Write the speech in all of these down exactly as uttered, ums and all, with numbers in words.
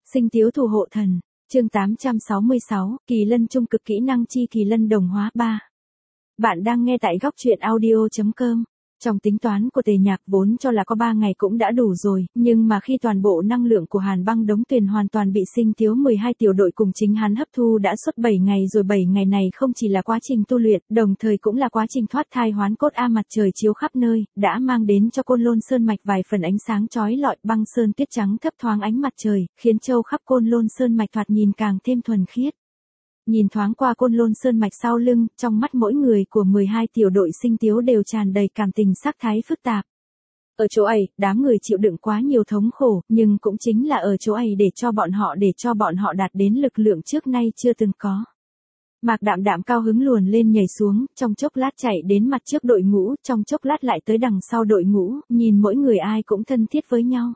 Sinh tiếu thủ hộ thần, chương tám trăm sáu mươi sáu, Kỳ Lân trung cực kỹ năng chi Kỳ Lân đồng hóa ba. Bạn đang nghe tại góc truyện audio chấm com. Trong tính toán của Tề Nhạc vốn cho là có ba ngày cũng đã đủ rồi, nhưng mà khi toàn bộ năng lượng của Hàn Băng Đống Tuyền hoàn toàn bị Sinh Tiếu mười hai tiểu đội cùng chính hắn hấp thu đã suốt bảy ngày rồi. bảy ngày này không chỉ là quá trình tu luyện, đồng thời cũng là quá trình thoát thai hoán cốt. A mặt trời chiếu khắp nơi, đã mang đến cho Côn Lôn Sơn mạch vài phần ánh sáng chói lọi. Băng sơn tuyết trắng thấp thoáng ánh mặt trời, khiến châu khắp Côn Lôn Sơn mạch thoạt nhìn càng thêm thuần khiết. Nhìn thoáng qua Côn Lôn Sơn mạch sau lưng, trong mắt mỗi người của mười hai tiểu đội Sinh Tiếu đều tràn đầy cảm tình sắc thái phức tạp. Ở chỗ ấy, đám người chịu đựng quá nhiều thống khổ, nhưng cũng chính là ở chỗ ấy để cho bọn họ để cho bọn họ đạt đến lực lượng trước nay chưa từng có. Mạc Đạm Đạm cao hứng luồn lên nhảy xuống, trong chốc lát chạy đến mặt trước đội ngũ, trong chốc lát lại tới đằng sau đội ngũ, nhìn mỗi người ai cũng thân thiết với nhau.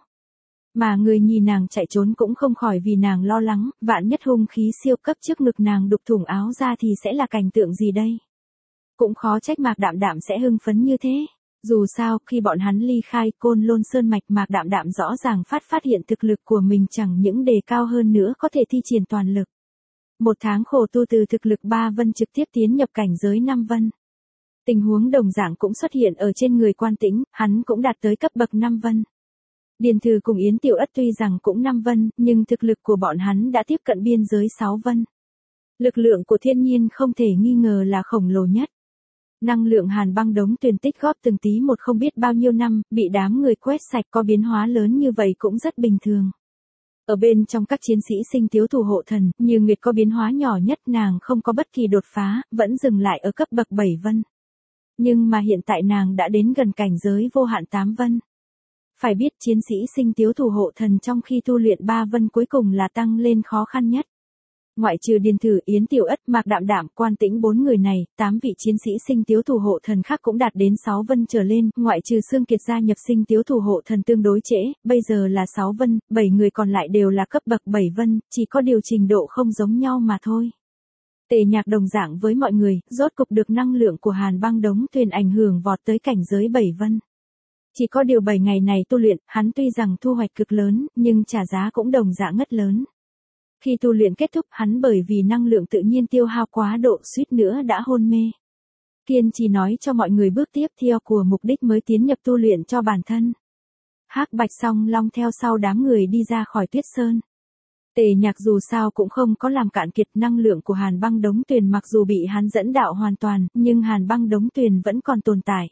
Mà người nhìn nàng chạy trốn cũng không khỏi vì nàng lo lắng, vạn nhất hung khí siêu cấp trước ngực nàng đục thủng áo ra thì sẽ là cảnh tượng gì đây? Cũng khó trách Mạc Đạm Đạm sẽ hưng phấn như thế. Dù sao, khi bọn hắn ly khai Côn Lôn Sơn mạch, Mạc Đạm Đạm rõ ràng phát phát hiện thực lực của mình chẳng những đề cao hơn nữa có thể thi triển toàn lực. Một tháng khổ tu từ thực lực ba vân trực tiếp tiến nhập cảnh giới năm vân. Tình huống đồng dạng cũng xuất hiện ở trên người Quan Tĩnh, hắn cũng đạt tới cấp bậc năm vân. Điền Thư cùng Yến Tiểu Ất tuy rằng cũng năm vân, nhưng thực lực của bọn hắn đã tiếp cận biên giới sáu vân. Lực lượng của thiên nhiên không thể nghi ngờ là khổng lồ nhất. Năng lượng Hàn Băng Đống Tuyền tích góp từng tí một không biết bao nhiêu năm, bị đám người quét sạch, có biến hóa lớn như vậy cũng rất bình thường. Ở bên trong các chiến sĩ Sinh Tiếu thủ hộ thần, Như Nguyệt có biến hóa nhỏ nhất, nàng không có bất kỳ đột phá, vẫn dừng lại ở cấp bậc bảy vân. Nhưng mà hiện tại nàng đã đến gần cảnh giới vô hạn tám vân. Phải biết chiến sĩ Sinh Tiếu thủ hộ thần trong khi tu luyện ba vân cuối cùng là tăng lên khó khăn nhất. Ngoại trừ Điền Thử, Yến Tiểu Ất, Mạc Đạm Đạm, Quan Tĩnh bốn người này, tám vị chiến sĩ Sinh Tiếu thủ hộ thần khác cũng đạt đến sáu vân trở lên, ngoại trừ Sương Kiệt gia nhập Sinh Tiếu thủ hộ thần tương đối trễ, bây giờ là sáu vân, bảy người còn lại đều là cấp bậc bảy vân, chỉ có điều trình độ không giống nhau mà thôi. Tề Nhạc đồng dạng với mọi người, rốt cục được năng lượng của Hàn Băng Đống Tuyền ảnh hưởng vọt tới cảnh giới bảy vân. Chỉ có điều bảy ngày này tu luyện, hắn tuy rằng thu hoạch cực lớn, nhưng trả giá cũng đồng dạng ngất lớn. Khi tu luyện kết thúc, hắn bởi vì năng lượng tự nhiên tiêu hao quá độ suýt nữa đã hôn mê. Kiên trì nói cho mọi người bước tiếp theo của mục đích mới tiến nhập tu luyện cho bản thân. Hắc Bạch Song Long theo sau đám người đi ra khỏi Tuyết Sơn. Tề Nhạc dù sao cũng không có làm cạn kiệt năng lượng của Hàn Băng Đống Tuyền, mặc dù bị hắn dẫn đạo hoàn toàn, nhưng Hàn Băng Đống Tuyền vẫn còn tồn tại.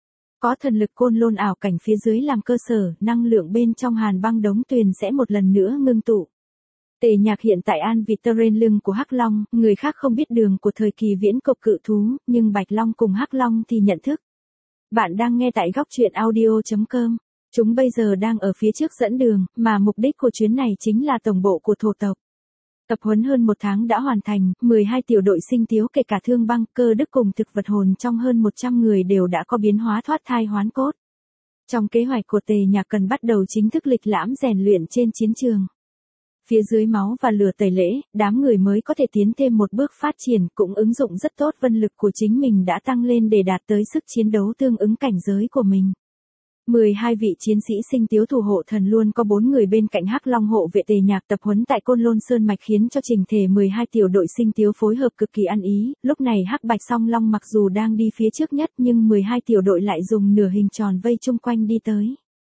Có thần lực Côn Lôn ảo cảnh phía dưới làm cơ sở, năng lượng bên trong Hàn Băng Đống Tuyền sẽ một lần nữa ngưng tụ. Tề Nhạc hiện tại an vị trên lưng của Hắc Long, người khác không biết đường của thời kỳ viễn cổ cự thú, nhưng Bạch Long cùng Hắc Long thì nhận thức. Bạn đang nghe tại góc truyện audio chấm com. Chúng bây giờ đang ở phía trước dẫn đường, mà mục đích của chuyến này chính là tổng bộ của thổ tộc. Tập huấn hơn một tháng đã hoàn thành, mười hai tiểu đội Sinh Tiếu kể cả Thương Băng, Cơ Đức cùng thực vật hồn trong hơn một trăm người đều đã có biến hóa thoát thai hoán cốt. Trong kế hoạch của Tề Nhạc cần bắt đầu chính thức lịch lãm rèn luyện trên chiến trường. Phía dưới máu và lửa tẩy lễ, đám người mới có thể tiến thêm một bước phát triển, cũng ứng dụng rất tốt vân lực của chính mình đã tăng lên để đạt tới sức chiến đấu tương ứng cảnh giới của mình. mười hai vị chiến sĩ Sinh Tiếu thủ hộ thần luôn có bốn người bên cạnh Hắc Long hộ vệ. Tề Nhạc tập huấn tại Côn Lôn Sơn mạch khiến cho trình thể mười hai tiểu đội Sinh Tiếu phối hợp cực kỳ ăn ý, lúc này Hắc Bạch Song Long mặc dù đang đi phía trước nhất nhưng mười hai tiểu đội lại dùng nửa hình tròn vây chung quanh đi tới.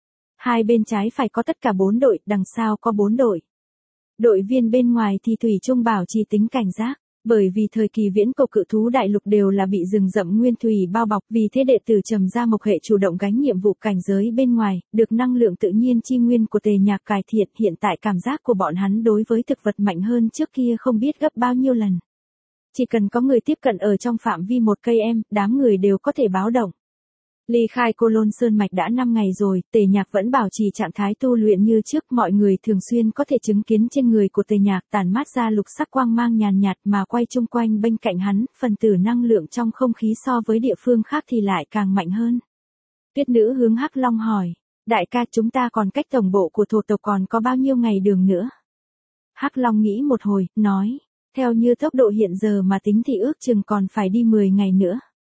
Hai bên trái phải có tất cả bốn đội, đằng sau có bốn đội. Đội viên bên ngoài thì thủy chung bảo trì tính cảnh giác, bởi vì thời kỳ viễn cổ cự thú đại lục đều là bị rừng rậm nguyên thủy bao bọc, vì thế đệ tử Trầm Gia Mộc hệ chủ động gánh nhiệm vụ cảnh giới bên ngoài, được năng lượng tự nhiên chi nguyên của Tề Nhạc cải thiện, hiện tại cảm giác của bọn hắn đối với thực vật mạnh hơn trước kia không biết gấp bao nhiêu lần. Chỉ cần có người tiếp cận ở trong phạm vi một cây em, đám người đều có thể báo động. Ly khai Côn Lôn Sơn mạch đã năm ngày rồi, Tề Nhạc vẫn bảo trì trạng thái tu luyện như trước, mọi người thường xuyên có thể chứng kiến trên người của Tề Nhạc tản mát ra lục sắc quang mang nhàn nhạt mà quay chung quanh bên cạnh hắn, phần tử năng lượng trong không khí so với địa phương khác thì lại càng mạnh hơn. Tuyết Nữ hướng Hắc Long hỏi, đại ca, chúng ta còn cách tổng bộ của thổ tộc còn có bao nhiêu ngày đường nữa? Hắc Long nghĩ một hồi, nói, theo như tốc độ hiện giờ mà tính thì ước chừng còn phải đi mười ngày nữa.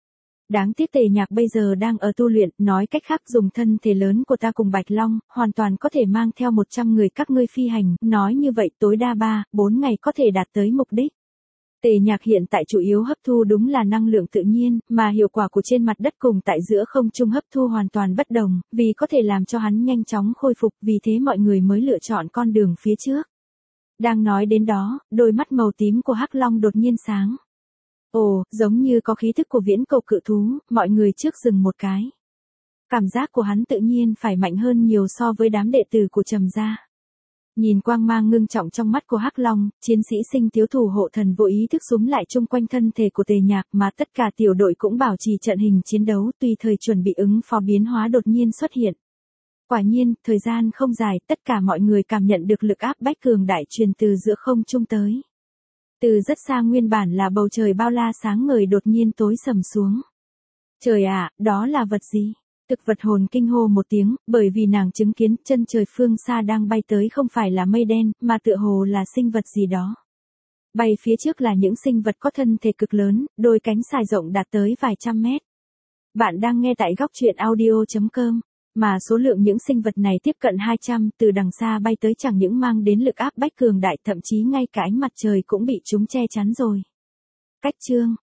Đáng tiếc Tề Nhạc bây giờ đang ở tu luyện, nói cách khác dùng thân thể lớn của ta cùng Bạch Long, hoàn toàn có thể mang theo một trăm người các ngươi phi hành, nói như vậy tối đa ba, bốn ngày có thể đạt tới mục đích. Tề Nhạc hiện tại chủ yếu hấp thu đúng là năng lượng tự nhiên, mà hiệu quả của trên mặt đất cùng tại giữa không trung hấp thu hoàn toàn bất đồng, vì có thể làm cho hắn nhanh chóng khôi phục, vì thế mọi người mới lựa chọn con đường phía trước. Đang nói đến đó, đôi mắt màu tím của Hắc Long đột nhiên sáng. Ồ, giống như có khí thức của viễn cầu cự thú, mọi người trước dừng một cái. Cảm giác của hắn tự nhiên phải mạnh hơn nhiều so với đám đệ tử của Trầm gia. Nhìn quang mang ngưng trọng trong mắt của Hắc Long, chiến sĩ Sinh Thiếu Thủ hộ thần vô ý thức xúm lại chung quanh thân thể của Tề Nhạc, mà tất cả tiểu đội cũng bảo trì trận hình chiến đấu, tùy thời chuẩn bị ứng phó biến hóa đột nhiên xuất hiện. Quả nhiên, thời gian không dài, tất cả mọi người cảm nhận được lực áp bách cường đại truyền từ giữa không trung tới. Từ rất xa nguyên bản là bầu trời bao la sáng ngời đột nhiên tối sầm xuống. Trời ạ, đó là vật gì? Thực vật hồn kinh hô một tiếng, bởi vì nàng chứng kiến chân trời phương xa đang bay tới không phải là mây đen, mà tựa hồ là sinh vật gì đó. Bay phía trước là những sinh vật có thân thể cực lớn, đôi cánh dài rộng đạt tới vài trăm mét. Bạn đang nghe tại góc truyện audio chấm com, mà số lượng những sinh vật này tiếp cận hai trăm, từ đằng xa bay tới chẳng những mang đến lực áp bách cường đại, thậm chí ngay cả ánh mặt trời cũng bị chúng che chắn rồi. Cách chương